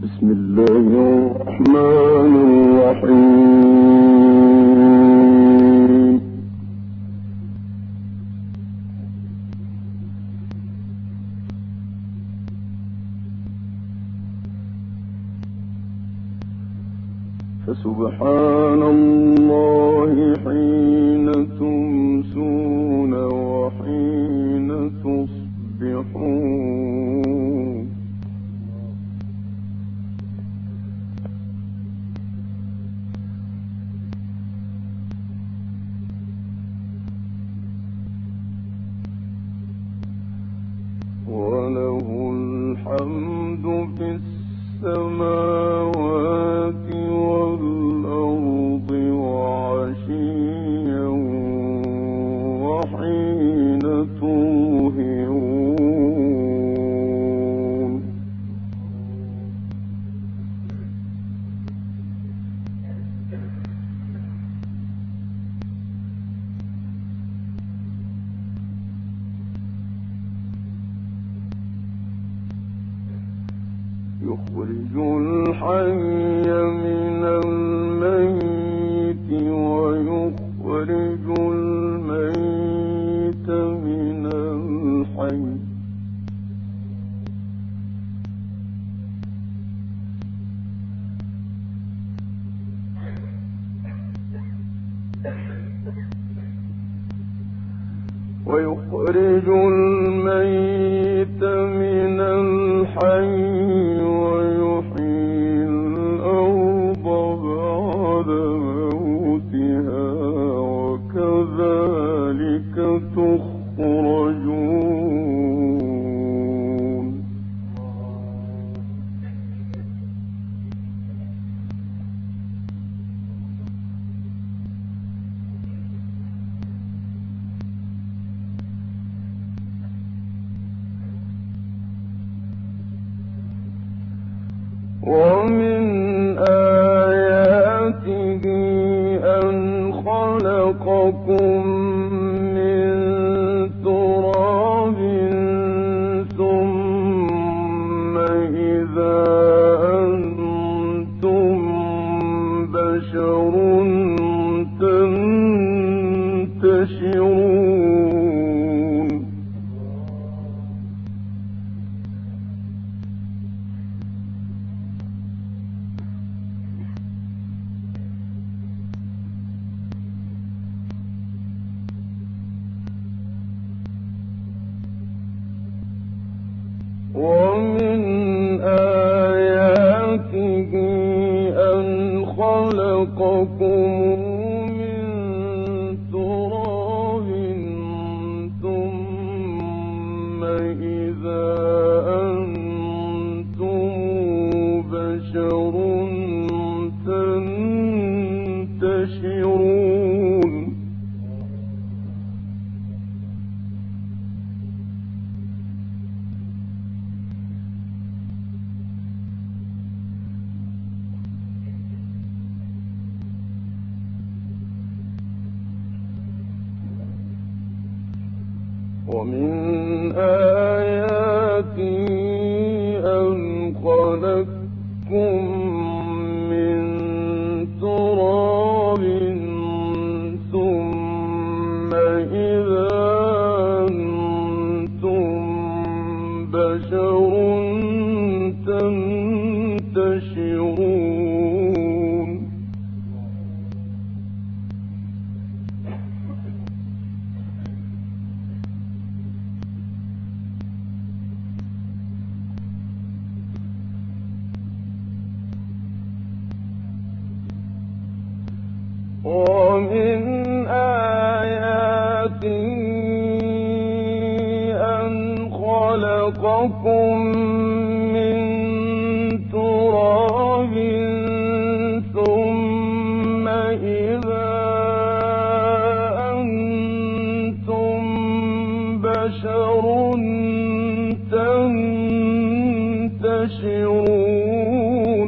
بسم الله الرحمن الرحيم. فسبحان الله حين تمسون وحين تصبحون. وله الحمد في السماوات والأرض وعشيا وحين تظهرون. يخرج الحي من الميت ويخرج الميت من الحي. ويخرج الميت من الحي ويحيي الأرض بعد موتها وكذلك تخرجون. ومن آياته أن خلقكم من تراب ثم إذا أنتم بشر تنتشرون. ومن آياته أن خلقكم من تراب ثم إذا أنتم بشر تنتشرون. ومن آياته أن خلقكم من تراب ثم إذا أنتم بشر تنتشرون. ومن آياته أن خلقكم من تراب ثم إذا أنتم بشر تنتشرون.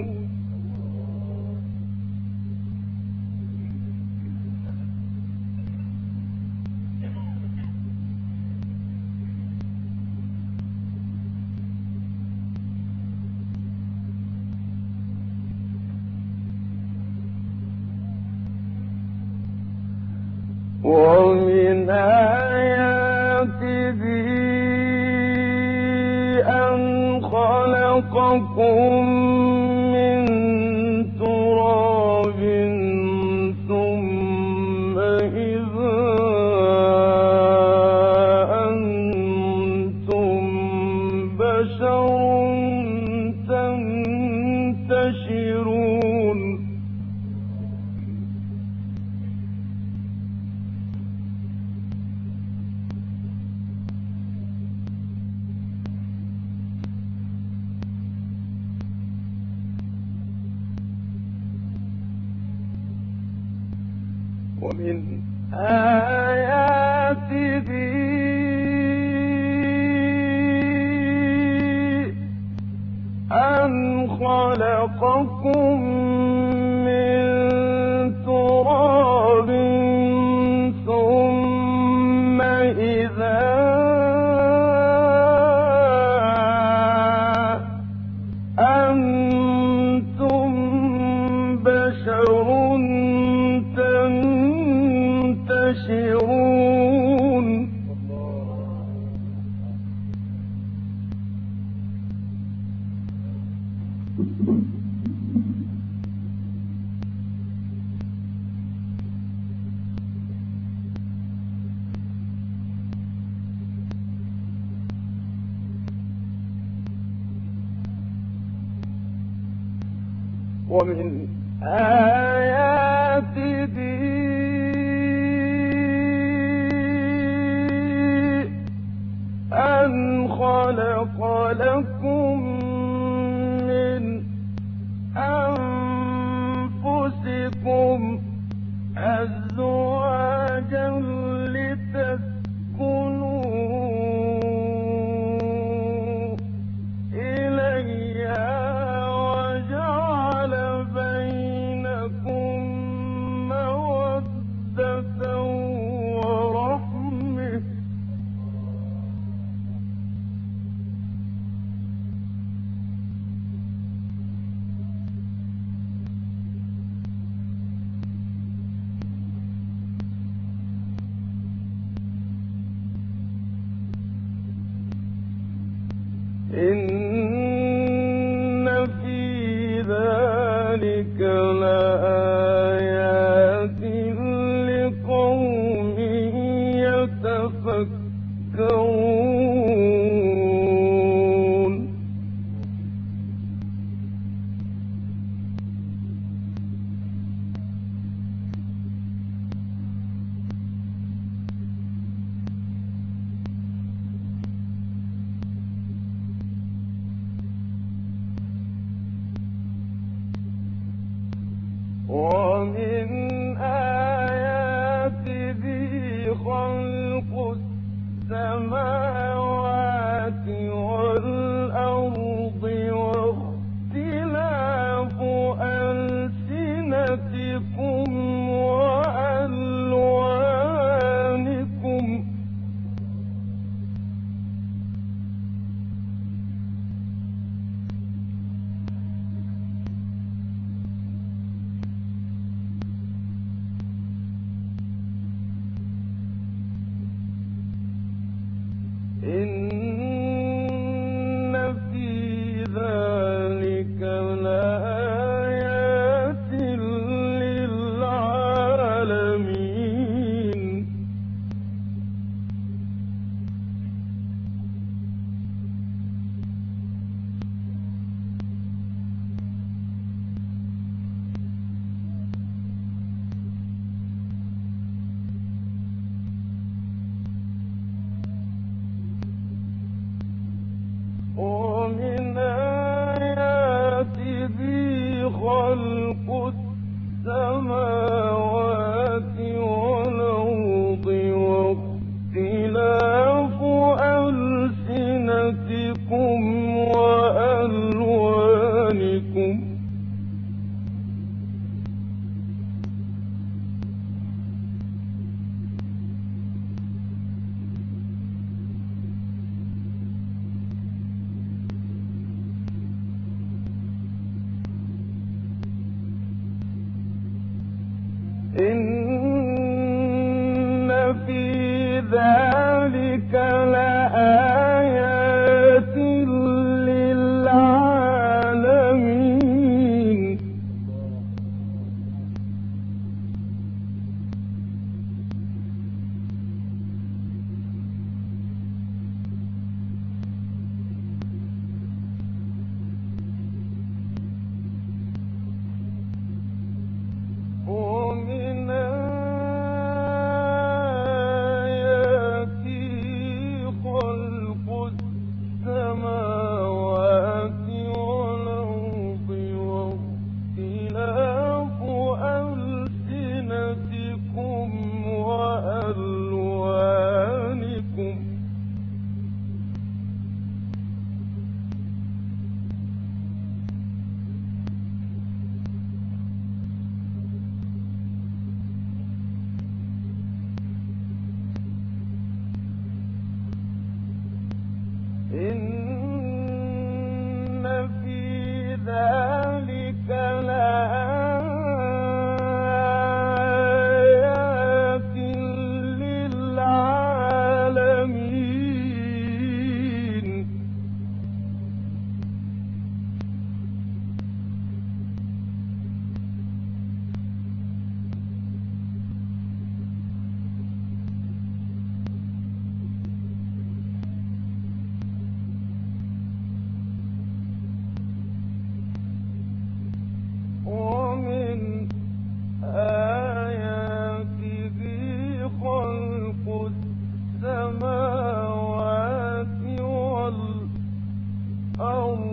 ومن آياته أن خلقكم من تراب ثم إذا أنتم بشر تنتشرون ومن آياته أن خلقكم من تراب ثم إذا أنتم بشر تنتشرون ومن آياته أن خلق لكم من أنفسكم أزواجا لتسكنوا إليها وجعل بينكم مودة ورحمة إن في ذلك لآيات لقوم يتفكرون ومن آياته خلق السماوات والأرض واختلاف ألسنتكم وألوانكم إن في ذلك لآيات للعالمين ومن آياته خلق السماوات والأرض واختلاف ألسنتكم وألوانكم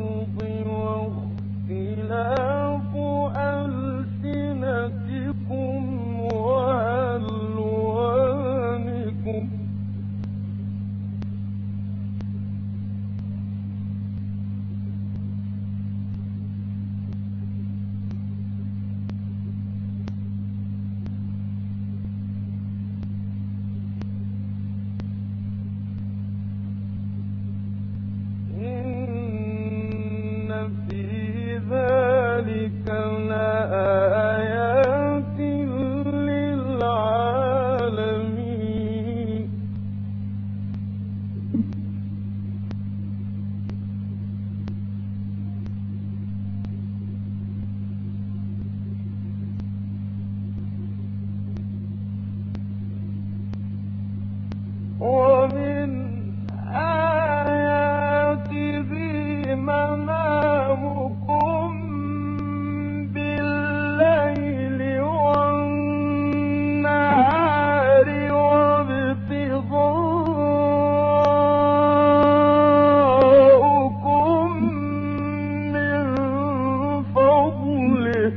والأرض واختلاف ألسنتكم وألوانكم إن في ذلك لآيات للعالمين ومن آياته منامكم بالليل والنهار وابتغاؤكم من فضله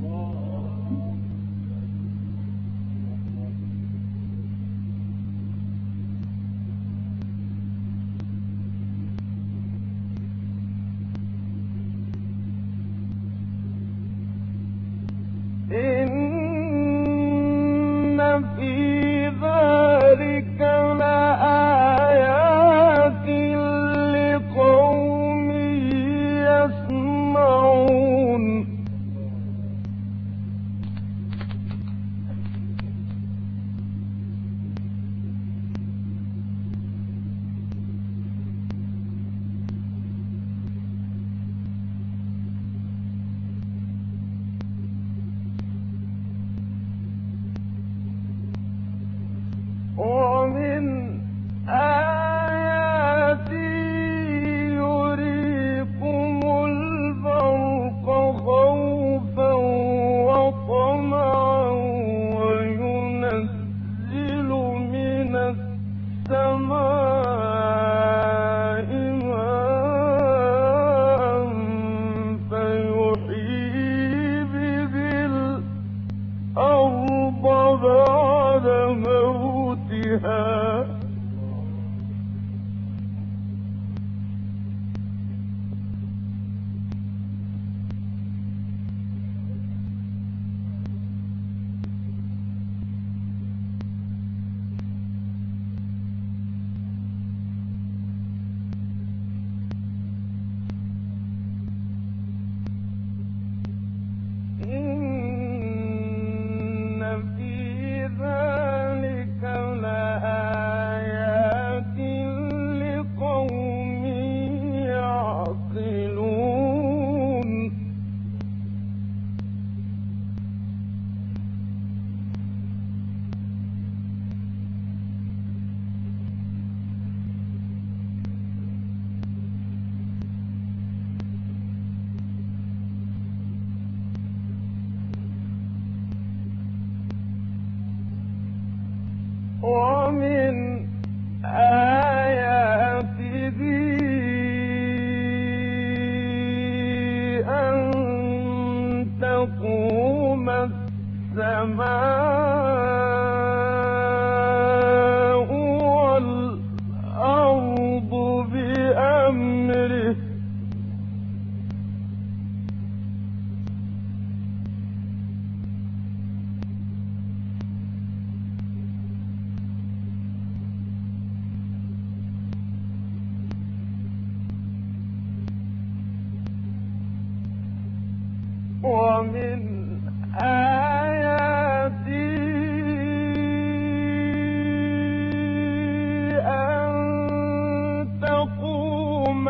إن في ذلك لآيات لقوم يسمعون ومن آياته يريكم البرق خوفا وطمعا وينزل من السماء ماء فيحيي به الأرض بعد موتها إن في ذلك لآيات لقوم يعقلون ومن آياته أن تقوم السماء والأرض بأمره ومن آياته أن تقوم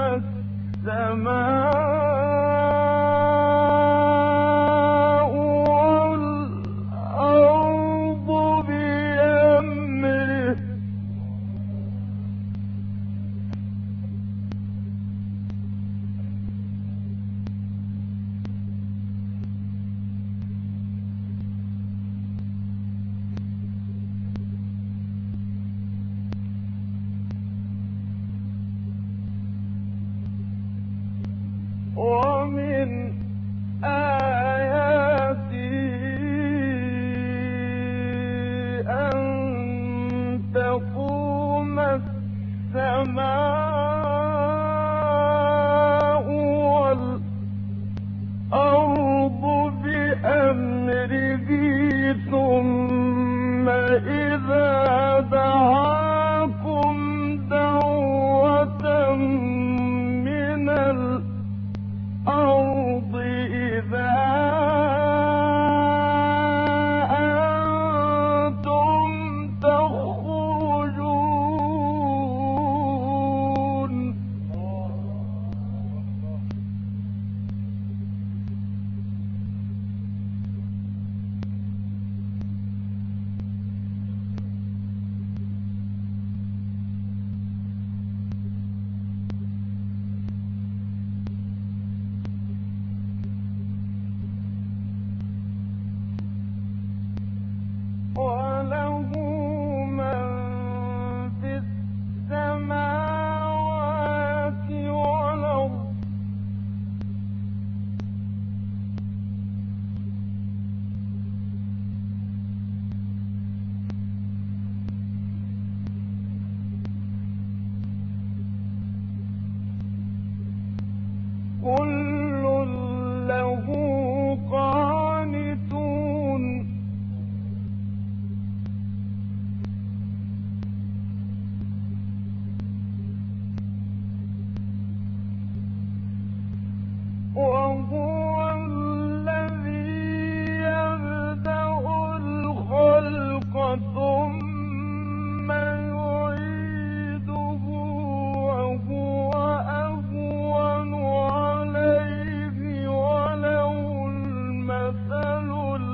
السماء والأرض بأمره وهو الذي يبدأ الخلق ثم يعيده وهو أهون عليه وله المثل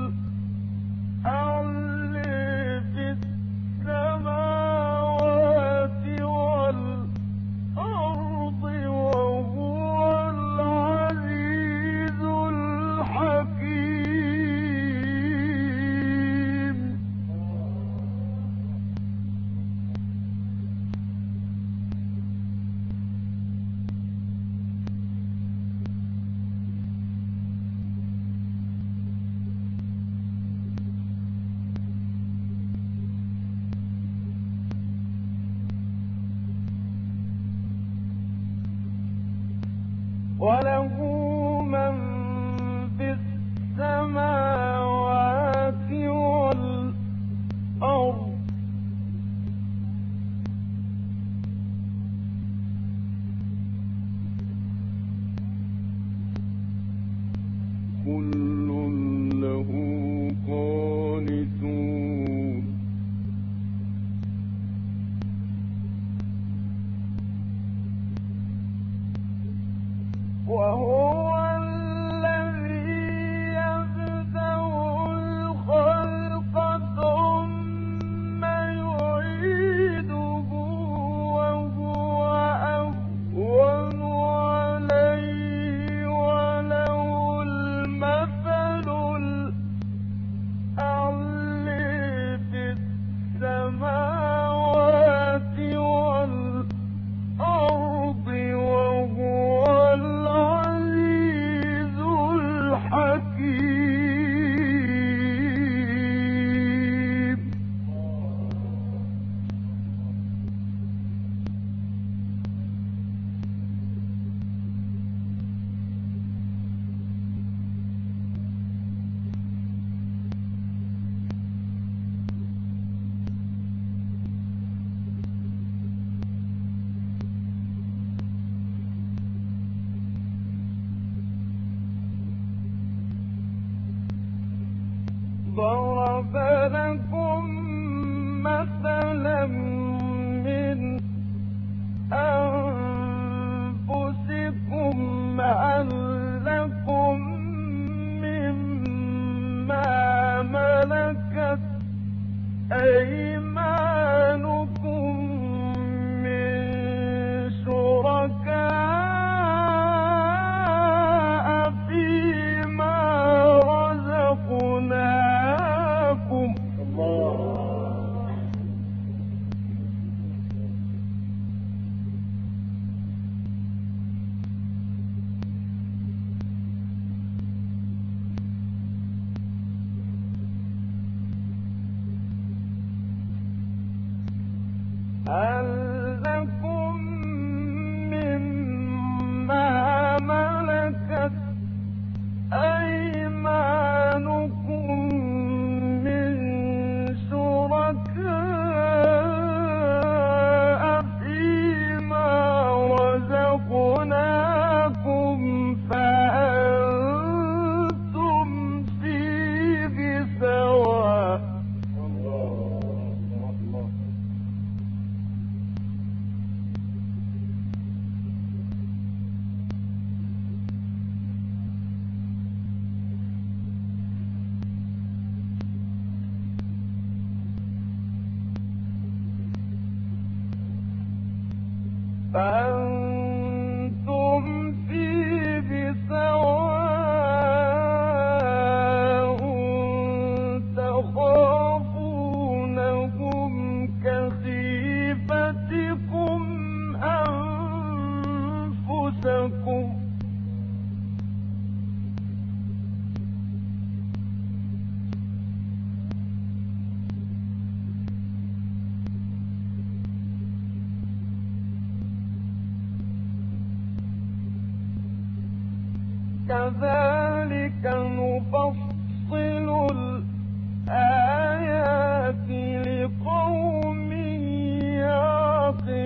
الأعلى في السماوات والأرض وهو العزيز الحكيم. وله من في السماوات والأرض كل له قانتون. وهو الذي يبدأ الخلق ثم يعيده وهو أهون عليه وله المثل الأعلى في السماوات والأرض وهو العزيز الحكيم. ضرب لكم مثلا من أنفسكم هل لكم مما ملكت أيمانكم من شركاء فيما رزقناكم. هل لكم مما ملكت أيمانكم من شركاء فيما رزقناكم فأنتم فيه سواء. فأنتم فيه سواء تخافونهم كخيفتكم أنفسكم. كذلك نفصل الآيات لقوم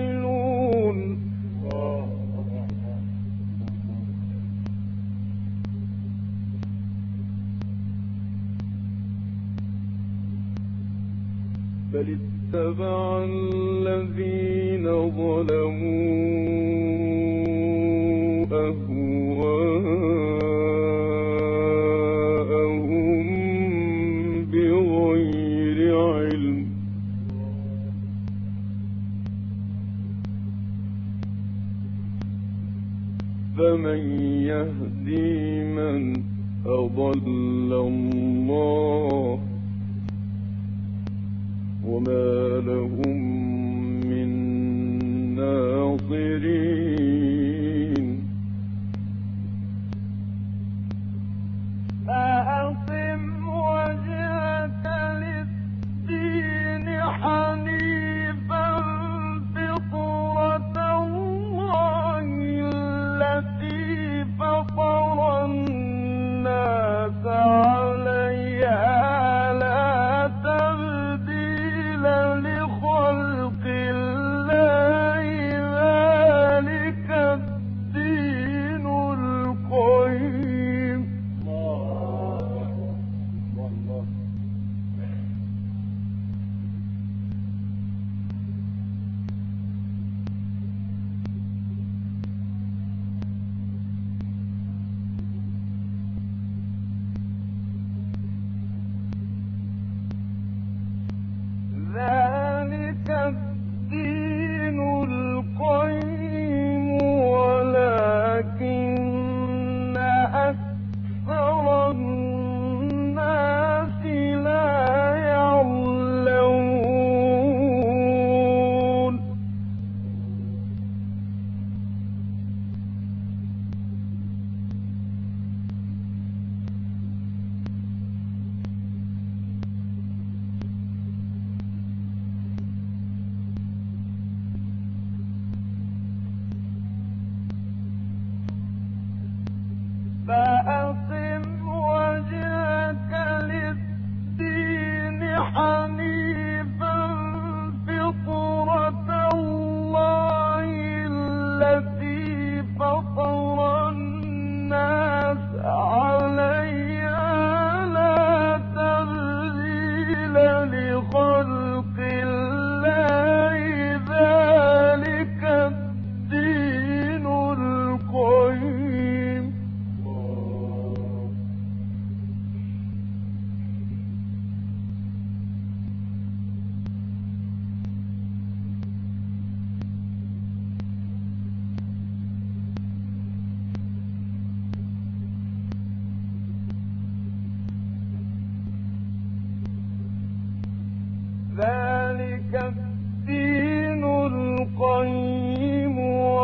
يعقلون. بل اتبع الذين ظلموا أهواءهم بغير علم فمن يهدي من أضل الله وما لهم من ناصرين فأقم وجهك للدين حنيفا فطرة الله التي فطر الناس عليها لا تبديل لخلق الله ذلك الدين القيم ذلك الدين القيم ولكن أكثر الناس لا يعلمون فأقم وجهك للدين حنيفا فطرة الله التي فطر الناس عليها لا تبديل لخلق الله ذلك الدين القيم ذلك الدين القيم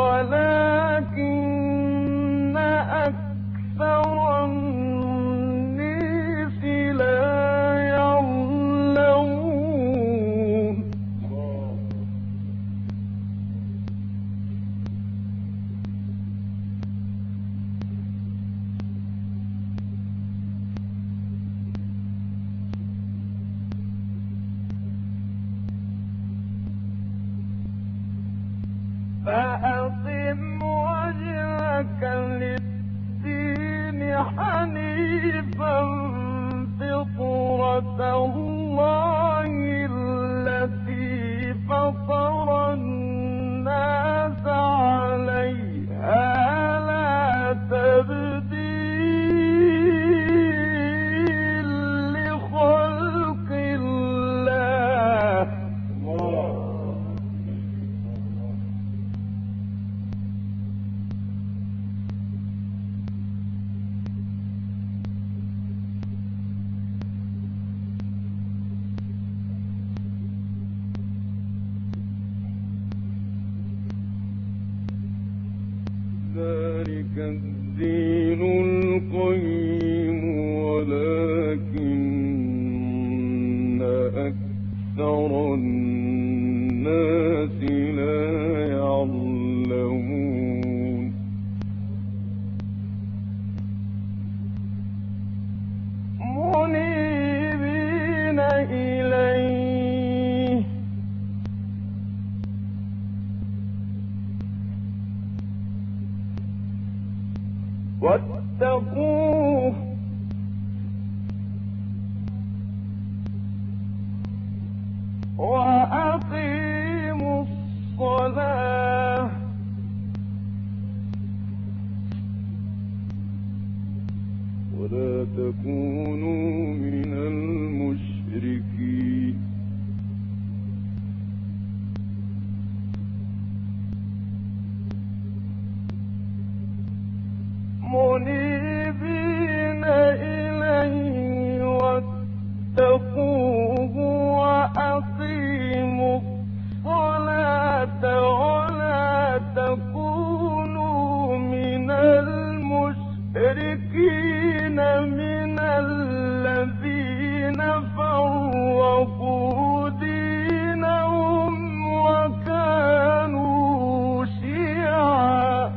ولكن أكثر الناس لا يعلمون فأقم وجهك للدين حنيفا فطرة الله التي فطر الناس عليها لا تبديل لخلق الله ذلك الدين القيم ولكن أكثر الناس لا يعلمون منيبين إليه واتقوه ولا تكونوا من المشركين منيبين إليه واتقوه وأقيموا الصلاة ولا تكونوا من المشركين من الذين فرقوا دينهم وكانوا شيعا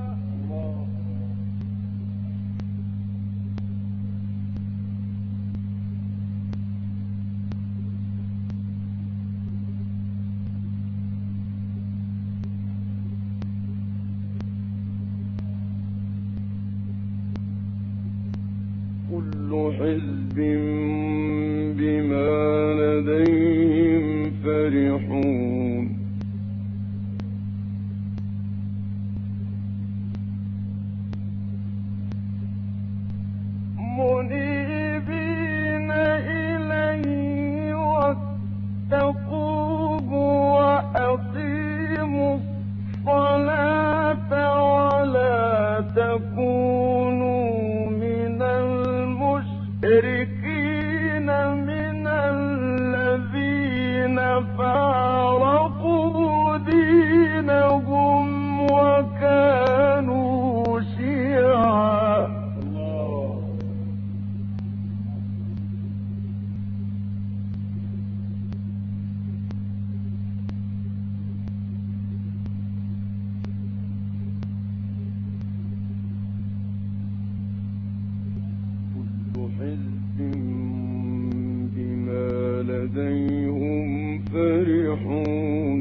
كل حزب بما لديهم فرحون منيبين إليه واتقوه وأقيموا الصلاة ولا تكونوا من المشركين من الذين فارقوا دينهم وكانوا شيعا حزب بما لديهم فرحون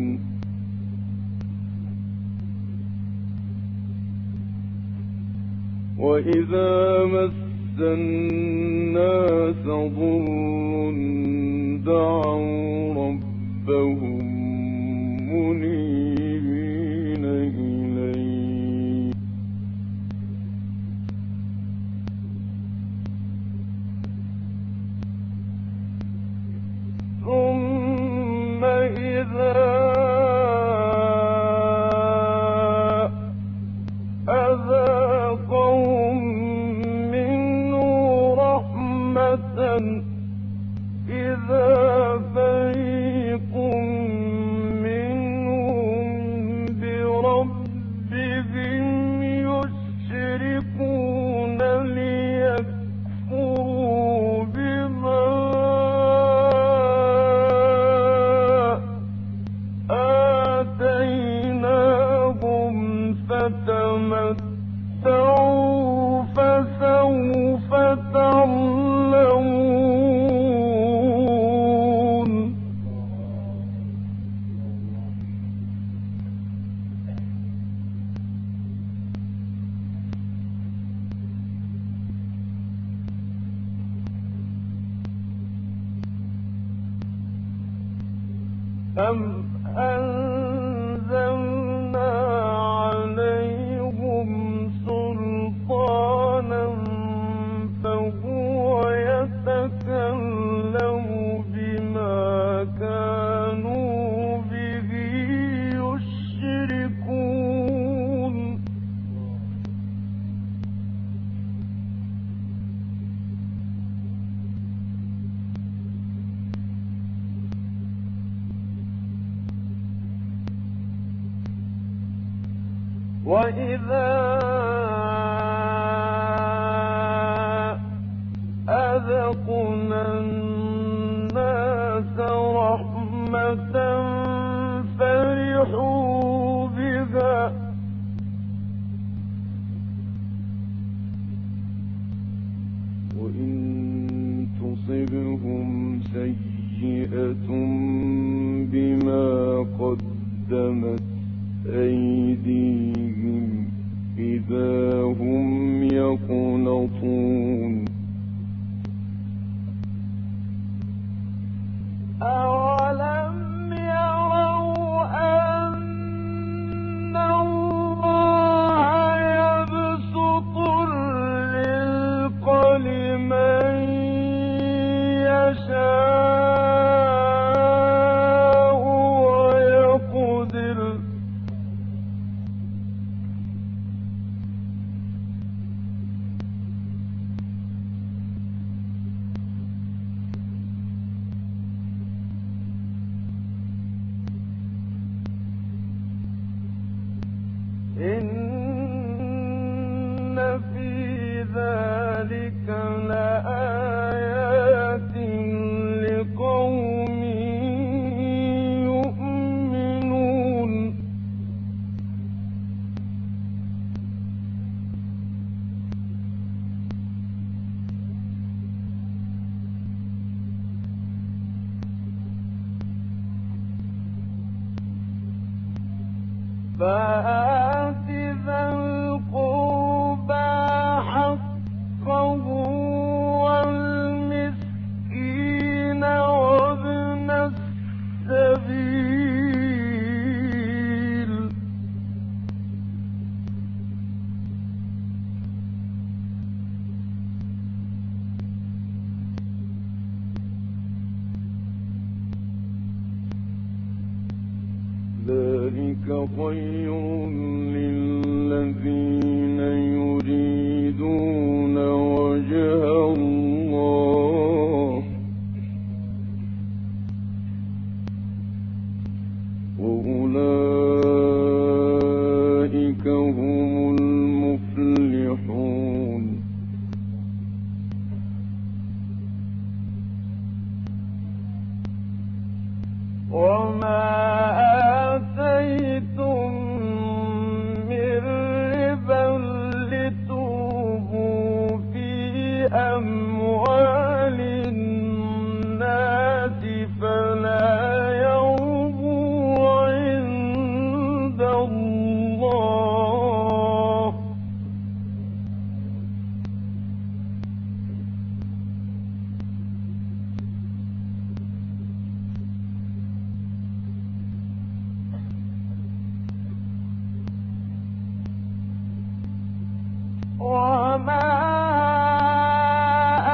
وإذا مس الناس ضر دعوا ربهم منيبين إليه ثم إذا أذاقهم منه رحمة إذا فريق منهم بربهم يشركون ليكفروا بما آتيناهم فتمتعوا فسوف تعلمون أم أنزلنا عليهم سلطانا فهو يتكلم بما كانوا به يشركون وإذا أذقنا الناس رحمة فرحوا بها وإن تصبهم سيئة بما قدمت أيديهم إذا هم يقنطون أولم يروا أن الله يبسط الرزق لمن ذلك لآيات لقوم يؤمنون فآت ذا القربى حقه والمسكين وابن السبيل ذلك خير للذين يريدون وجه الله وأولئك هم المفلحون وما آتيتم من ربا لتربوا في أموال الناس فلا يربوا عند الله وما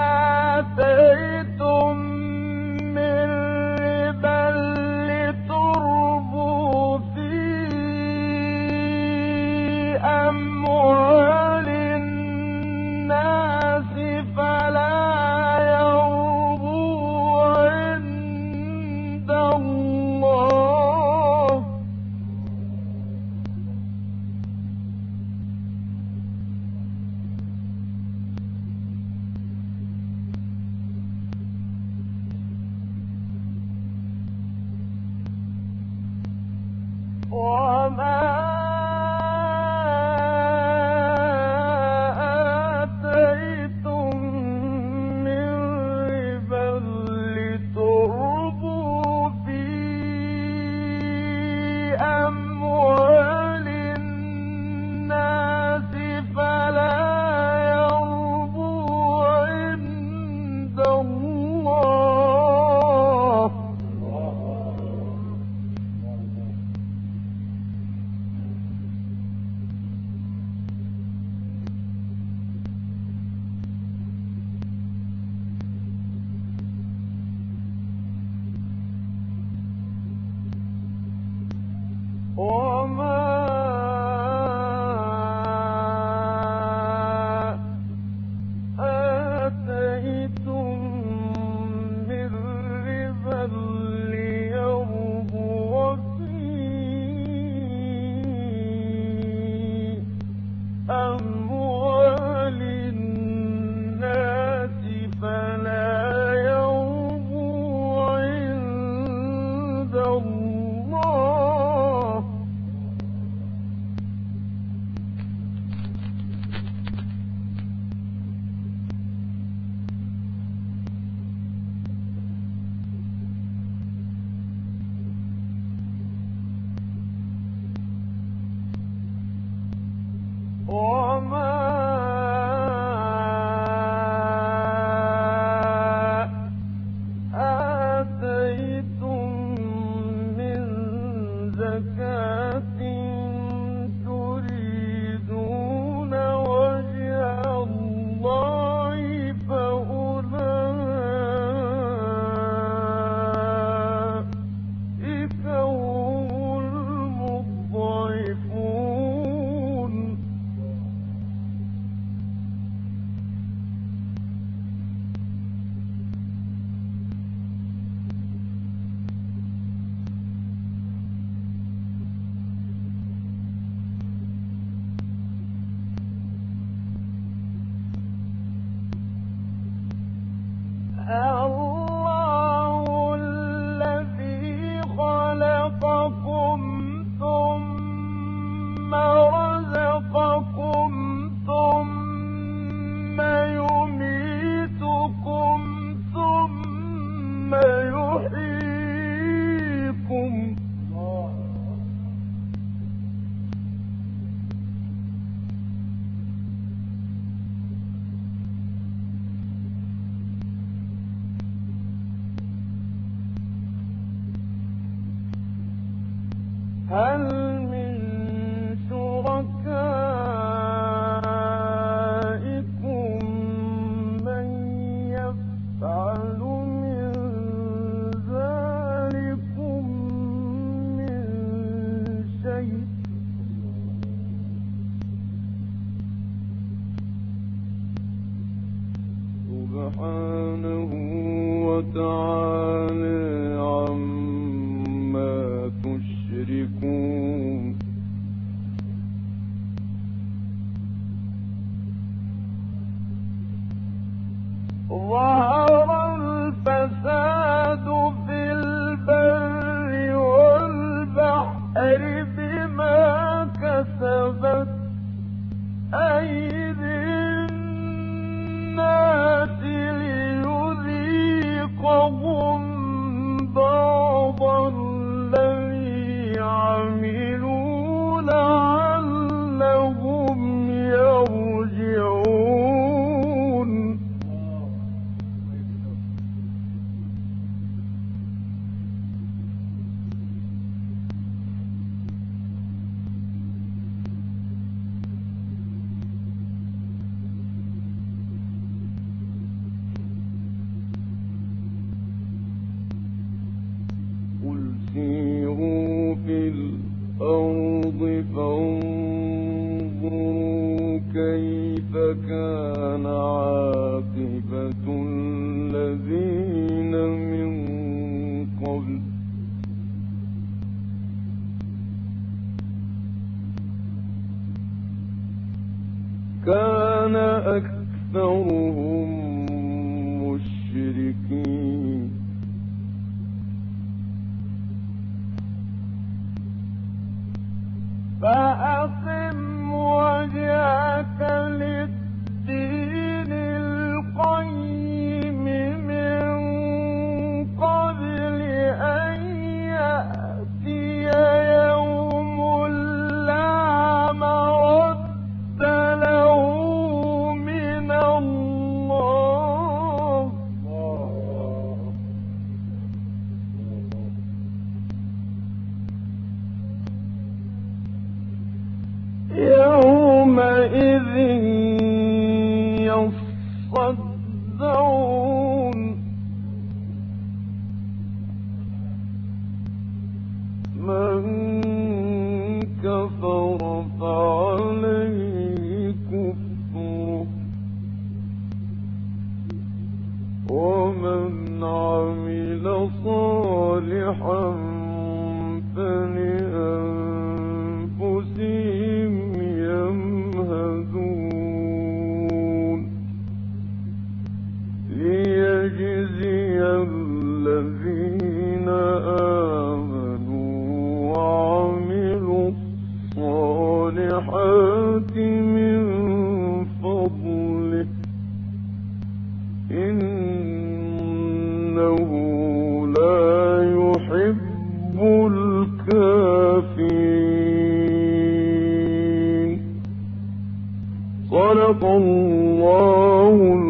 هل من شركائكم من يفعل من ذلكم من شيء سبحانه وتعالى عما تشركون ظهر الفساد في البر والبحر بما كسبت أيدي الناس ليذيقهم بعض الذي عملوا لعلهم يرجعون قل سيروا في الأرض فانظروا كيف كان عاقبة الذين من قبل كان أكثرهم مشركين فأقم وجهك للدين القيم من قبل أن يأتي يوم لا مرد له من الله يومئذ يصدعون من كفر فعليه كفره ومن عمل صالحا فلأنفسهم يمهدون ليجزي الذين آمنوا وعملوا الصالحات من فضله إنه لا يحب الكافرين. صدق الله